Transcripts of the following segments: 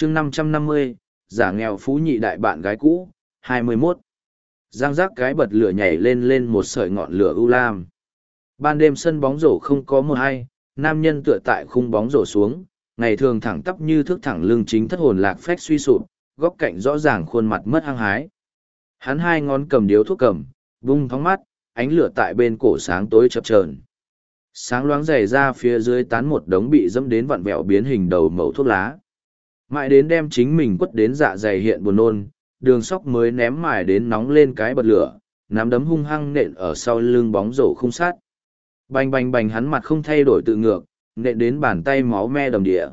chương 550, giả nghèo phú nhị đại bạn gái cũ, 21. Giang giác cái bật lửa nhảy lên một sợi ngọn lửa u lam. Ban đêm sân bóng rổ không có một ai, nam nhân tựa tại khung bóng rổ xuống, ngày thường thẳng tắp như thước thẳng lưng chính thất hồn lạc phách suy sụp, góc cạnh rõ ràng khuôn mặt mất hăng hái. Hắn hai ngón cầm điếu thuốc cầm, vung thóng mắt, ánh lửa tại bên cổ sáng tối chập chờn. Sáng loáng dày ra phía dưới tán một đống bị dẫm đến vặn vẹo biến hình đầu mẩu thuốc lá. Mãi đến đem chính mình quất đến dạ dày hiện buồn nôn, Đường Sóc mới ném mài đến nóng lên cái bật lửa, nắm đấm hung hăng nện ở sau lưng bóng rổ khung sát. Bành bành bành, hắn mặt không thay đổi tự ngược, nện đến bàn tay máu me đầm địa.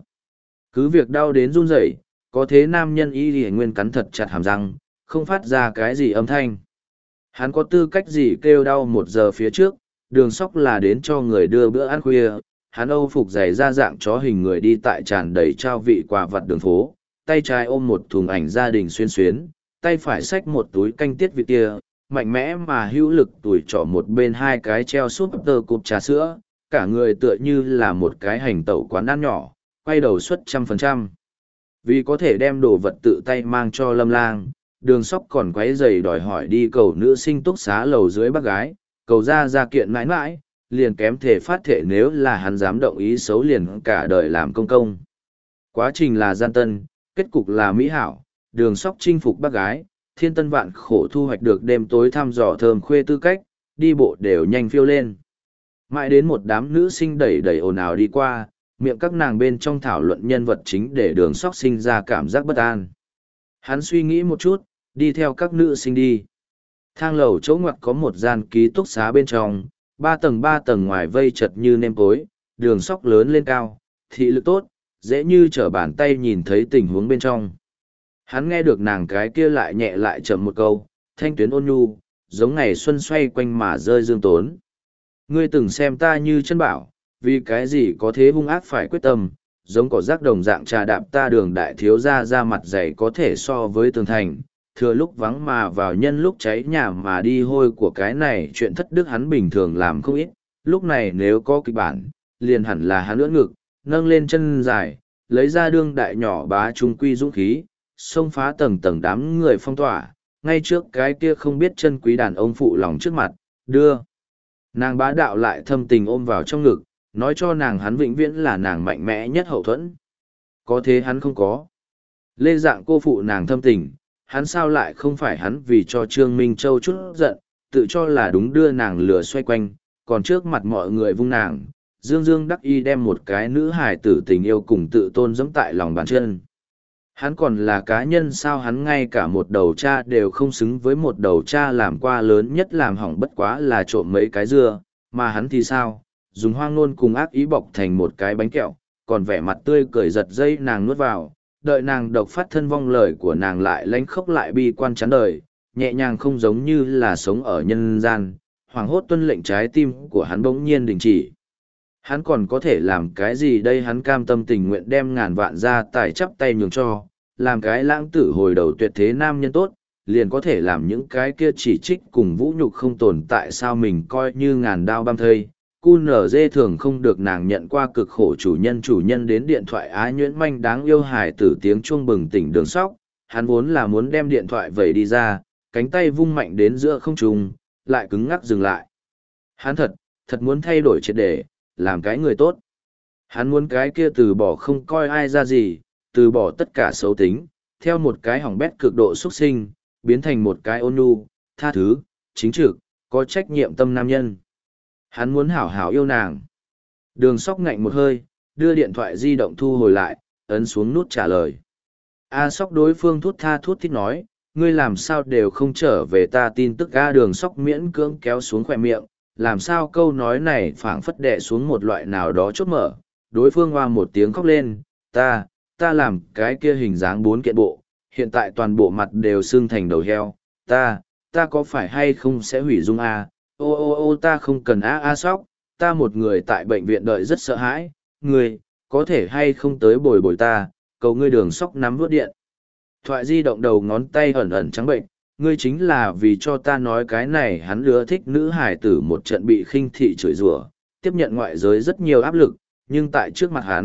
Cứ việc đau đến run rẩy, có thế nam nhân y lìa nguyên cắn thật chặt hàm răng, không phát ra cái gì âm thanh. Hắn có tư cách gì kêu đau 1 giờ phía trước, Đường Sóc là đến cho người đưa bữa ăn khuya. Hắn âu phục giày ra dạng chó hình người đi tại tràn đầy trao vị quà vặt đường phố, tay trái ôm một thùng ảnh gia đình xuyên xuyến, tay phải xách một túi canh tiết vị tia, mạnh mẽ mà hữu lực tuổi trỏ một bên 2 cái treo súp tơ cụp trà sữa, cả người tựa như là một cái hành tẩu quán ăn nhỏ, quay đầu suất 100%. Vì có thể đem đồ vật tự tay mang cho Lâm Lang, Đường Sóc còn quấy giày đòi hỏi đi cầu nữ sinh túc xá lầu dưới bác gái, cầu ra kiện mãi mãi, liền kém thể phát thể nếu là hắn dám động ý xấu liền cả đời làm công công. Quá trình là gian tân, kết cục là mỹ hảo, Đường Sóc chinh phục bác gái, thiên tân vạn khổ thu hoạch được đêm tối thăm dò thơm khuê tư cách, đi bộ đều nhanh phiêu lên. Mãi đến một đám nữ sinh đẩy đẩy ồn ào đi qua, miệng các nàng bên trong thảo luận nhân vật chính để Đường Sóc sinh ra cảm giác bất an. Hắn suy nghĩ một chút, đi theo các nữ sinh đi. Thang lầu chỗ ngoặt có một gian ký túc xá bên trong, 3 tầng ngoài vây chật như nêm cối, Đường Sóc lớn lên cao, thị lực tốt, dễ như trở bàn tay nhìn thấy tình huống bên trong. Hắn nghe được nàng cái kia lại nhẹ lại chậm một câu, thanh tuyến ôn nhu, giống ngày xuân xoay quanh mà rơi dương tốn. Ngươi từng xem ta như chân bảo, vì cái gì có thế hung ác phải quyết tâm, giống cỏ rác đồng dạng trà đạp ta Đường đại thiếu gia ra mặt dày có thể so với tường thành, thừa lúc vắng mà vào nhân lúc cháy nhà mà đi hôi của cái này chuyện thất đức hắn bình thường làm không ít, lúc này nếu có kịch bản, liền hẳn là hắn ưỡn ngực, nâng lên chân dài, lấy ra đương đại nhỏ bá trung quy dũng khí, xông phá tầng tầng đám người phong tỏa, ngay trước cái kia không biết chân quý đàn ông phụ lòng trước mặt, đưa. Nàng bá đạo lại thâm tình ôm vào trong ngực, nói cho nàng hắn vĩnh viễn là nàng mạnh mẽ nhất hậu thuẫn. Có thế hắn không có. Lê Dạng cô phụ nàng thâm tình, hắn sao lại không phải hắn vì cho Trương Minh Châu chút giận, tự cho là đúng đưa nàng lừa xoay quanh, còn trước mặt mọi người vung nàng, dương dương đắc y đem một cái nữ hài tử tình yêu cùng tự tôn giẫm tại lòng bàn chân. Hắn còn là cá nhân sao, hắn ngay cả một đầu cha đều không xứng với một đầu cha, làm qua lớn nhất làm hỏng bất quá là trộm mấy cái dưa, mà hắn thì sao, dùng hoang ngôn cùng ác ý bọc thành một cái bánh kẹo, còn vẻ mặt tươi cười giật dây nàng nuốt vào, đợi nàng độc phát thân vong lời của nàng lại lánh khóc lại bi quan chán đời, nhẹ nhàng không giống như là sống ở nhân gian, hoàng hốt tuân lệnh trái tim của hắn bỗng nhiên đình chỉ. Hắn còn có thể làm cái gì đây, hắn cam tâm tình nguyện đem ngàn vạn gia tài chắp tay nhường cho, làm cái lãng tử hồi đầu tuyệt thế nam nhân tốt, liền có thể làm những cái kia chỉ trích cùng vũ nhục không tồn tại sao mình coi như ngàn đao băm thây. QNZ thường không được nàng nhận qua cực khổ chủ nhân đến điện thoại á nhuyễn manh đáng yêu hài tử tiếng chuông bừng tỉnh Đường Sóc, hắn vốn là muốn đem điện thoại vẩy đi ra, cánh tay vung mạnh đến giữa không trung, lại cứng ngắc dừng lại. Hắn thật muốn thay đổi triệt để, làm cái người tốt. Hắn muốn cái kia từ bỏ không coi ai ra gì, từ bỏ tất cả xấu tính, theo một cái hỏng bét cực độ xuất sinh, biến thành một cái ôn nhu, tha thứ, chính trực, có trách nhiệm tâm nam nhân. Hắn muốn hảo hảo yêu nàng. Đường Sóc ngạnh một hơi, đưa điện thoại di động thu hồi lại, ấn xuống nút trả lời. A Sóc đối phương thút tha thút thít nói, ngươi làm sao đều không trở về ta tin tức. A Đường Sóc miễn cưỡng kéo xuống khỏe miệng, làm sao câu nói này phảng phất đè xuống một loại nào đó chốt mở. Đối phương hoa một tiếng khóc lên, ta làm cái kia hình dáng 4 kiện bộ, hiện tại toàn bộ mặt đều sưng thành đầu heo, ta có phải hay không sẽ hủy dung a? Ô ta không cần A Sóc, ta một người tại bệnh viện đợi rất sợ hãi, ngươi, có thể hay không tới bồi bồi ta, cầu ngươi. Đường Sóc nắm vuốt điện thoại di động, đầu ngón tay ẩn ẩn trắng bệnh, ngươi chính là vì cho ta nói cái này. Hắn ưa thích nữ hải tử một trận bị khinh thị chửi rủa, tiếp nhận ngoại giới rất nhiều áp lực, nhưng tại trước mặt hắn,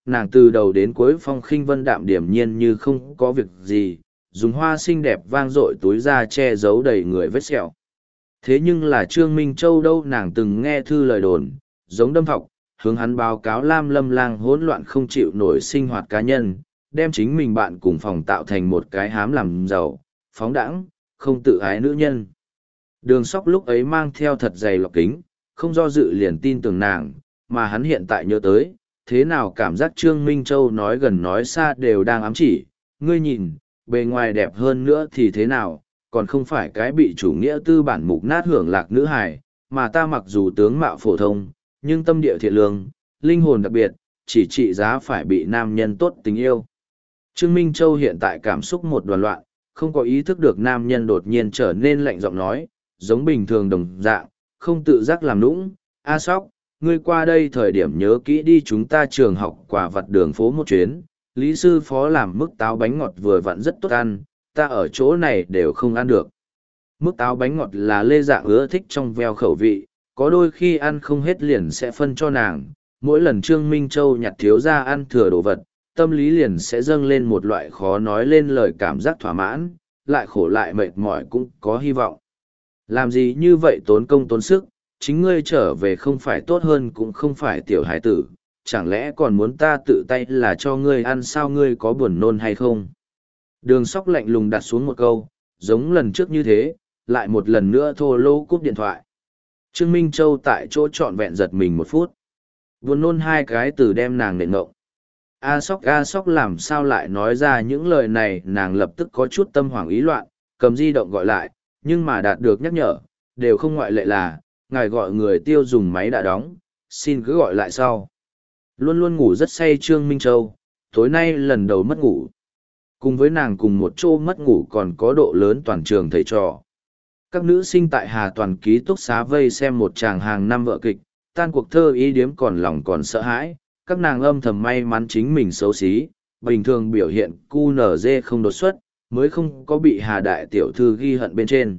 nàng từ đầu đến cuối phong khinh vân đạm điềm nhiên như không có việc gì, dùng hoa xinh đẹp vang dội túi ra che giấu đầy người vết sẹo. Thế nhưng là Trương Minh Châu đâu, nàng từng nghe thư lời đồn, giống đâm thọc, hướng hắn báo cáo Lam Lâm Lang hỗn loạn không chịu nổi sinh hoạt cá nhân, đem chính mình bạn cùng phòng tạo thành một cái hám làm giàu, phóng đãng, không tự ái nữ nhân. Đường Sóc lúc ấy mang theo thật dày lọc kính, không do dự liền tin tưởng nàng, mà hắn hiện tại nhớ tới, thế nào cảm giác Trương Minh Châu nói gần nói xa đều đang ám chỉ, ngươi nhìn, bề ngoài đẹp hơn nữa thì thế nào, còn không phải cái bị chủ nghĩa tư bản mục nát hưởng lạc nữ hài, mà ta mặc dù tướng mạo phổ thông, nhưng tâm địa thiện lương, linh hồn đặc biệt, chỉ trị giá phải bị nam nhân tốt tình yêu. Trương Minh Châu hiện tại cảm xúc một đoàn loạn, không có ý thức được nam nhân đột nhiên trở nên lạnh giọng nói, giống bình thường đồng dạng, không tự giác làm nũng. A Sóc, ngươi qua đây thời điểm nhớ kỹ đi chúng ta trường học quả vặt đường phố một chuyến, lý sư phó làm mức táo bánh ngọt vừa vặn rất tốt ăn, ta ở chỗ này đều không ăn được. Mức táo bánh ngọt là Lê Dạng ưa thích trong veo khẩu vị, có đôi khi ăn không hết liền sẽ phân cho nàng, mỗi lần Trương Minh Châu nhặt thiếu ra ăn thừa đồ vật, tâm lý liền sẽ dâng lên một loại khó nói lên lời cảm giác thỏa mãn, lại khổ lại mệt mỏi cũng có hy vọng. Làm gì như vậy tốn công tốn sức, chính ngươi trở về không phải tốt hơn cũng không phải tiểu hải tử, chẳng lẽ còn muốn ta tự tay là cho ngươi ăn sao, ngươi có buồn nôn hay không? Đường Sóc lạnh lùng đặt xuống một câu, giống lần trước như thế, lại một lần nữa thô lô cúp điện thoại. Trương Minh Châu tại chỗ trọn vẹn giật mình một phút. Buồn nôn hai cái từ đem nàng nện ngộng. A Sóc làm sao lại nói ra những lời này, nàng lập tức có chút tâm hoảng ý loạn, cầm di động gọi lại, nhưng mà đạt được nhắc nhở, đều không ngoại lệ là, ngài gọi người tiêu dùng máy đã đóng, xin cứ gọi lại sau. Luôn luôn ngủ rất say Trương Minh Châu, tối nay lần đầu mất ngủ. Cùng với nàng cùng một chỗ mất ngủ còn có độ lớn toàn trường thầy trò. Các nữ sinh tại Hà Toàn ký túc xá vây xem một chàng hàng năm vợ kịch, tan cuộc thơ ý điếm còn lòng còn sợ hãi, các nàng âm thầm may mắn chính mình xấu xí, bình thường biểu hiện QNZ không đột xuất, mới không có bị Hà Đại Tiểu Thư ghi hận bên trên.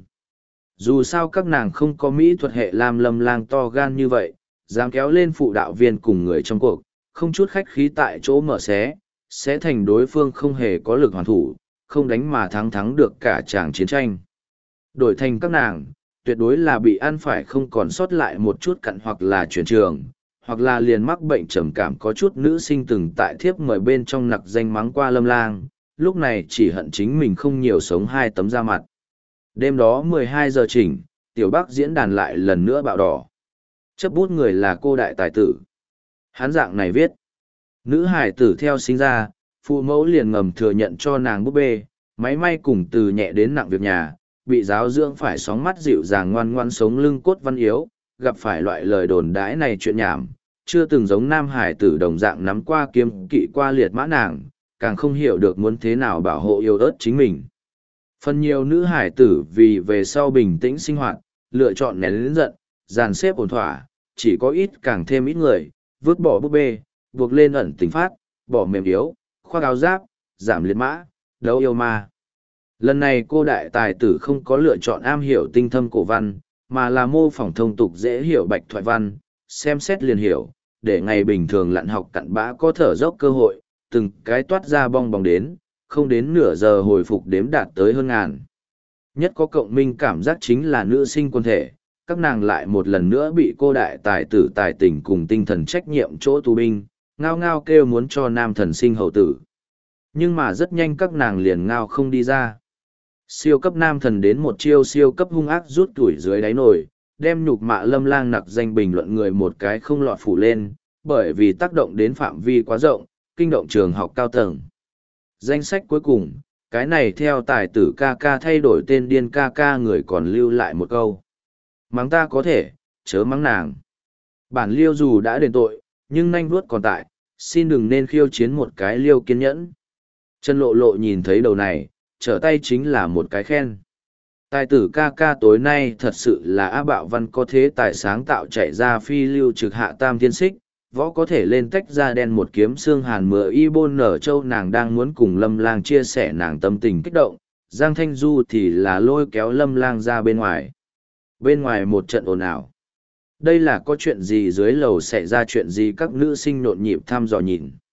Dù sao các nàng không có mỹ thuật hệ Lam Lâm Lang to gan như vậy, dám kéo lên phụ đạo viên cùng người trong cuộc, không chút khách khí tại chỗ mở xé, sẽ thành đối phương không hề có lực hoàn thủ, không đánh mà thắng được cả tràng chiến tranh. Đổi thành các nàng, tuyệt đối là bị ăn phải không còn sót lại một chút cặn, hoặc là chuyển trường, hoặc là liền mắc bệnh trầm cảm. Có chút nữ sinh từng tại thiếp mời bên trong nặc danh mắng qua Lâm Lang, lúc này chỉ hận chính mình không nhiều sống hai tấm da mặt. Đêm đó 12 giờ chỉnh, Tiểu Bắc diễn đàn lại lần nữa bạo đỏ. Chấp bút người là cô đại tài tử. Hắn dạng này viết: nữ hải tử theo sinh ra, phụ mẫu liền ngầm thừa nhận cho nàng búp bê, máy may cùng từ nhẹ đến nặng việc nhà, bị giáo dưỡng phải sóng mắt dịu dàng ngoan ngoan sống lưng cốt văn yếu, gặp phải loại lời đồn đãi này chuyện nhảm, chưa từng giống nam hải tử đồng dạng nắm qua kiếm kỵ qua liệt mã nàng, càng không hiểu được muốn thế nào bảo hộ yêu ớt chính mình. Phần nhiều nữ hải tử vì về sau bình tĩnh sinh hoạt, lựa chọn nén lớn giận, dàn xếp ổn thỏa, chỉ có ít càng thêm ít người, vứt bỏ búp bê, buộc lên ẩn tình phát, bỏ mềm yếu, khoác áo giáp, giảm liệt mã, đấu yêu ma. Lần này cô đại tài tử không có lựa chọn am hiểu tinh thâm cổ văn, mà là mô phỏng thông tục dễ hiểu bạch thoại văn, xem xét liền hiểu, để ngày bình thường lặn học cặn bã có thở dốc cơ hội, từng cái toát ra bong bóng đến, không đến nửa giờ hồi phục đếm đạt tới hơn ngàn. Nhất có cộng minh cảm giác chính là nữ sinh quân thể, các nàng lại một lần nữa bị cô đại tài tử tài tình cùng tinh thần trách nhiệm chỗ tù binh, ngao ngao kêu muốn cho nam thần sinh hậu tử. Nhưng mà rất nhanh các nàng liền ngao không đi ra. Siêu cấp nam thần đến một chiêu siêu cấp hung ác rút tuổi dưới đáy nồi, đem nhục mạ Lâm Lang nặc danh bình luận người một cái không lọt phủ lên, bởi vì tác động đến phạm vi quá rộng, kinh động trường học cao tầng. Danh sách cuối cùng, cái này theo tài tử ca ca thay đổi tên điên ca ca người còn lưu lại một câu: mắng ta có thể, chớ mắng nàng. Bản liêu dù đã đền tội, nhưng nanh vuốt còn tại, xin đừng nên khiêu chiến một cái liêu kiên nhẫn. Trần Lộ Lộ nhìn thấy đầu này, trở tay chính là một cái khen. Tài tử ca ca tối nay thật sự là á bạo văn có thế tài sáng tạo chạy ra phi lưu trực hạ tam thiên xích, võ có thể lên tách ra đen một kiếm xương hàn mưa y bôn nở châu. Nàng đang muốn cùng Lâm Lang chia sẻ nàng tâm tình kích động, Giang Thanh Du thì là lôi kéo Lâm Lang ra bên ngoài. Bên ngoài một trận ồn ào. Đây là có chuyện gì, dưới lầu xảy ra chuyện gì, các nữ sinh nhộn nhịp thăm dò nhìn.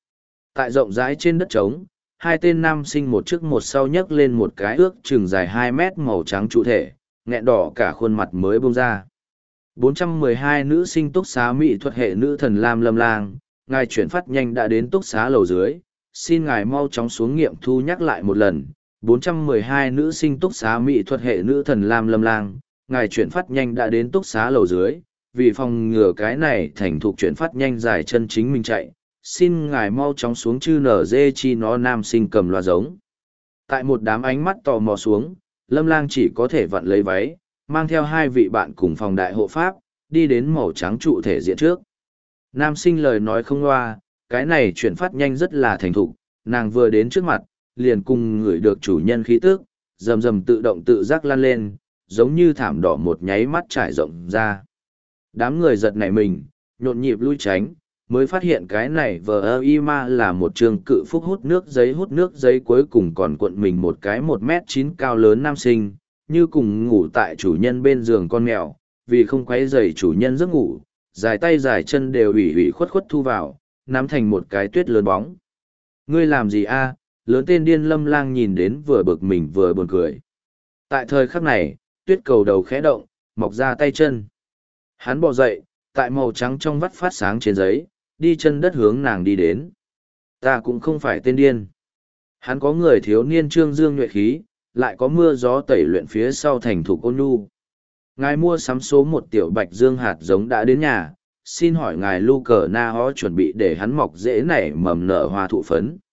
Tại rộng rãi trên đất trống, hai tên nam sinh một trước một sau nhấc lên một cái ước chừng dài 2 mét màu trắng trụ thể, nghẹn đỏ cả khuôn mặt mới bông ra. 412 nữ sinh túc xá mỹ thuật hệ nữ thần Lam Lâm Lang, ngài chuyển phát nhanh đã đến túc xá lầu dưới, xin ngài mau chóng xuống nghiệm thu nhắc lại một lần. 412 nữ sinh túc xá mỹ thuật hệ nữ thần Lam Lâm Lang, ngài chuyển phát nhanh đã đến túc xá lầu dưới, vì phòng ngừa cái này thành thục chuyển phát nhanh dài chân chính mình chạy, xin ngài mau chóng xuống chư nở dê chi nó nam sinh cầm loa giống. Tại một đám ánh mắt tò mò xuống, Lâm Lang chỉ có thể vặn lấy váy, mang theo hai vị bạn cùng phòng đại hộ pháp, đi đến màu trắng trụ thể diện trước. Nam sinh lời nói không loa, cái này chuyển phát nhanh rất là thành thục, nàng vừa đến trước mặt, liền cùng người được chủ nhân khí tức, rầm rầm tự động tự giác lăn lên, giống như thảm đỏ một nháy mắt trải rộng ra. Đám người giật nảy mình, nhộn nhịp lui tránh, mới phát hiện cái này VIMA là một trường cự phúc hút nước giấy cuối cùng còn cuộn mình một cái 1m9 cao lớn nam sinh, như cùng ngủ tại chủ nhân bên giường con mèo, vì không quấy rầy chủ nhân giấc ngủ, dài tay dài chân đều ủy ủy khuất khuất thu vào, nắm thành một cái tuyết lớn bóng. Ngươi làm gì a? Lớn tên điên Lâm Lang nhìn đến vừa bực mình vừa buồn cười. Tại thời khắc này, tuyết cầu đầu khẽ động, mọc ra tay chân. Hắn bò dậy, tại màu trắng trong vắt phát sáng trên giấy, đi chân đất hướng nàng đi đến. Ta cũng không phải tên điên. Hắn có người thiếu niên trương dương nhuệ khí, lại có mưa gió tẩy luyện phía sau thành thục ôn nhu. Ngài mua sắm số một tiểu bạch dương hạt giống đã đến nhà, xin hỏi ngài Lu Cờ Na Ho chuẩn bị để hắn mọc dễ nảy mầm nở hoa thụ phấn.